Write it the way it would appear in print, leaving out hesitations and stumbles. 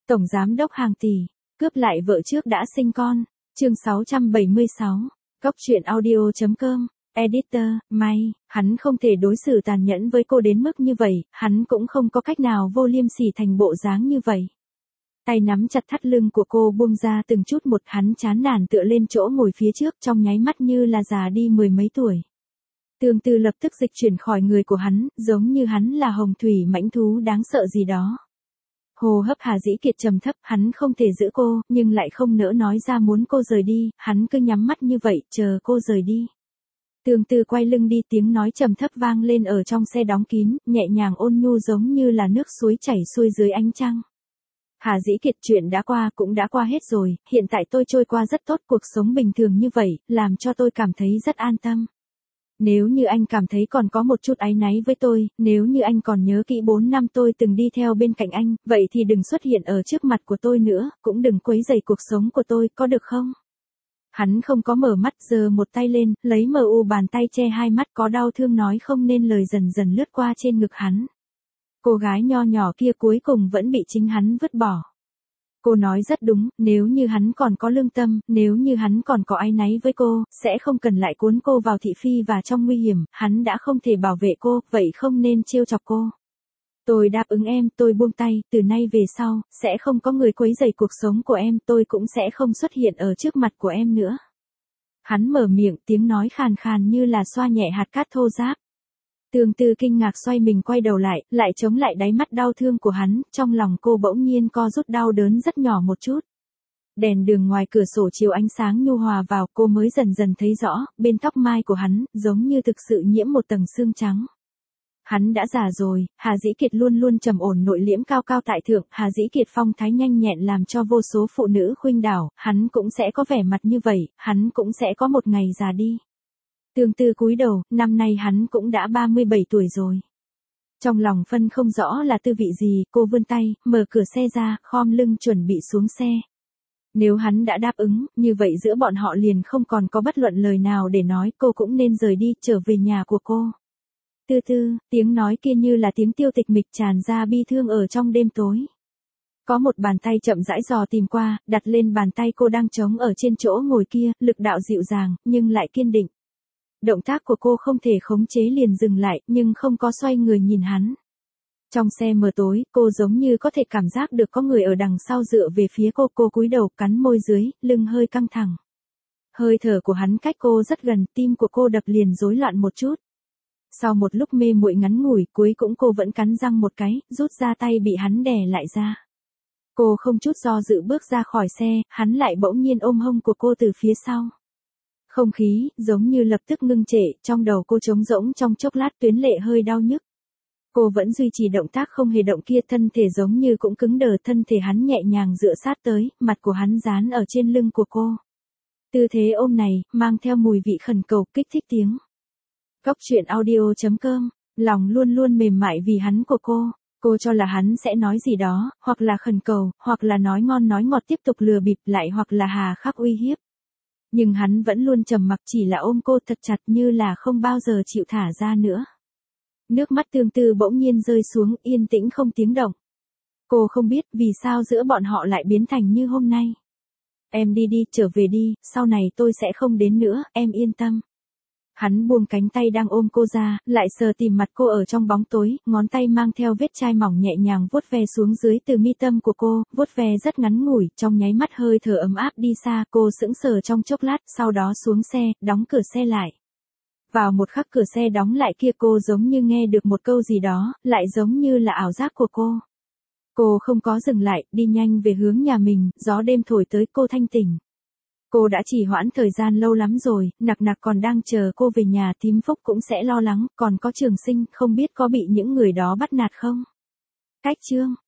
Tổng giám đốc hàng tỷ, cướp lại vợ trước đã sinh con. Chương 676. Cóc truyện audio.com. Editor, May, hắn không thể đối xử tàn nhẫn với cô đến mức như vậy, hắn cũng không có cách nào vô liêm sỉ thành bộ dáng như vậy. Tay nắm chặt thắt lưng của cô buông ra từng chút một, hắn chán nản tựa lên chỗ ngồi phía trước, trong nháy mắt như là già đi mười mấy tuổi. Tương tư lập tức dịch chuyển khỏi người của hắn, giống như hắn là hồng thủy mãnh thú đáng sợ gì đó. Hô hấp Hà Dĩ Kiệt trầm thấp, hắn không thể giữ cô, nhưng lại không nỡ nói ra muốn cô rời đi, hắn cứ nhắm mắt như vậy, chờ cô rời đi. Tương tư quay lưng đi, tiếng nói trầm thấp vang lên ở trong xe đóng kín, nhẹ nhàng ôn nhu giống như là nước suối chảy xuôi dưới ánh trăng. Hà Dĩ Kiệt, chuyện đã qua cũng đã qua hết rồi, hiện tại tôi trôi qua rất tốt, cuộc sống bình thường như vậy, làm cho tôi cảm thấy rất an tâm. Nếu như anh cảm thấy còn có một chút áy náy với tôi, nếu như anh còn nhớ kỹ 4 năm tôi từng đi theo bên cạnh anh, vậy thì đừng xuất hiện ở trước mặt của tôi nữa, cũng đừng quấy rầy cuộc sống của tôi, có được không? Hắn không có mở mắt, giơ một tay lên, lấy mờ u bàn tay che hai mắt, có đau thương nói không nên lời dần dần lướt qua trên ngực hắn. Cô gái nho nhỏ kia cuối cùng vẫn bị chính hắn vứt bỏ. Cô nói rất đúng, nếu như hắn còn có lương tâm, nếu như hắn còn có áy náy với cô, sẽ không cần lại cuốn cô vào thị phi và trong nguy hiểm, hắn đã không thể bảo vệ cô, vậy không nên trêu chọc cô. Tôi đáp ứng em, tôi buông tay, từ nay về sau, sẽ không có người quấy rầy cuộc sống của em, tôi cũng sẽ không xuất hiện ở trước mặt của em nữa. Hắn mở miệng, tiếng nói khàn khàn như là xoa nhẹ hạt cát thô ráp. Tương tư kinh ngạc xoay mình quay đầu lại chống lại đáy mắt đau thương của hắn, trong lòng cô bỗng nhiên co rút đau đớn rất nhỏ một chút. Đèn đường ngoài cửa sổ chiếu ánh sáng nhu hòa vào, cô mới dần dần thấy rõ, bên tóc mai của hắn, giống như thực sự nhiễm một tầng sương trắng. Hắn đã già rồi, Hà Dĩ Kiệt luôn luôn trầm ổn nội liễm cao cao tại thượng, Hà Dĩ Kiệt phong thái nhanh nhẹn làm cho vô số phụ nữ khuynh đảo, hắn cũng sẽ có vẻ mặt như vậy, hắn cũng sẽ có một ngày già đi. Tương tư cúi đầu, năm nay hắn cũng đã 37 tuổi rồi. Trong lòng phân không rõ là tư vị gì, cô vươn tay, mở cửa xe ra, khom lưng chuẩn bị xuống xe. Nếu hắn đã đáp ứng, như vậy giữa bọn họ liền không còn có bất luận lời nào để nói, cô cũng nên rời đi, trở về nhà của cô. Tư tư, tiếng nói kia như là tiếng tiêu tịch mịch tràn ra bi thương ở trong đêm tối. Có một bàn tay chậm rãi dò tìm qua, đặt lên bàn tay cô đang trống ở trên chỗ ngồi kia, lực đạo dịu dàng, nhưng lại kiên định. Động tác của cô không thể khống chế liền dừng lại, nhưng không có xoay người nhìn hắn. Trong xe mờ tối, cô giống như có thể cảm giác được có người ở đằng sau dựa về phía cô cúi đầu cắn môi dưới, lưng hơi căng thẳng. Hơi thở của hắn cách cô rất gần, tim của cô đập liền rối loạn một chút. Sau một lúc mê muội ngắn ngủi, cuối cũng cô vẫn cắn răng một cái, rút ra tay bị hắn đè lại ra. Cô không chút do dự bước ra khỏi xe, hắn lại bỗng nhiên ôm hông của cô từ phía sau. Không khí, giống như lập tức ngưng trệ, trong đầu cô trống rỗng trong chốc lát, tuyến lệ hơi đau nhức. Cô vẫn duy trì động tác không hề động kia, thân thể giống như cũng cứng đờ, thân thể hắn nhẹ nhàng dựa sát tới, mặt của hắn dán ở trên lưng của cô. Tư thế ôm này, mang theo mùi vị khẩn cầu, kích thích tiếng. Cóc truyện audio.com, lòng luôn luôn mềm mại vì hắn của cô cho là hắn sẽ nói gì đó, hoặc là khẩn cầu, hoặc là nói ngon nói ngọt tiếp tục lừa bịp lại, hoặc là hà khắc uy hiếp. Nhưng hắn vẫn luôn trầm mặc, chỉ là ôm cô thật chặt như là không bao giờ chịu thả ra nữa. Nước mắt tương tư bỗng nhiên rơi xuống, yên tĩnh không tiếng động. Cô không biết vì sao giữa bọn họ lại biến thành như hôm nay. Em đi đi, trở về đi, sau này tôi sẽ không đến nữa, em yên tâm. Hắn buông cánh tay đang ôm cô ra, lại sờ tìm mặt cô ở trong bóng tối, ngón tay mang theo vết chai mỏng nhẹ nhàng vuốt ve xuống dưới từ mi tâm của cô, vuốt ve rất ngắn ngủi, trong nháy mắt hơi thở ấm áp đi xa, cô sững sờ trong chốc lát, sau đó xuống xe, đóng cửa xe lại. Vào một khắc cửa xe đóng lại kia, cô giống như nghe được một câu gì đó, lại giống như là ảo giác của cô. Cô không có dừng lại, đi nhanh về hướng nhà mình, gió đêm thổi tới, cô thanh tỉnh. Cô đã trì hoãn thời gian lâu lắm rồi, nặc nặc còn đang chờ cô về nhà, thím Phúc cũng sẽ lo lắng, còn có Trường Sinh, không biết có bị những người đó bắt nạt không? Cách chương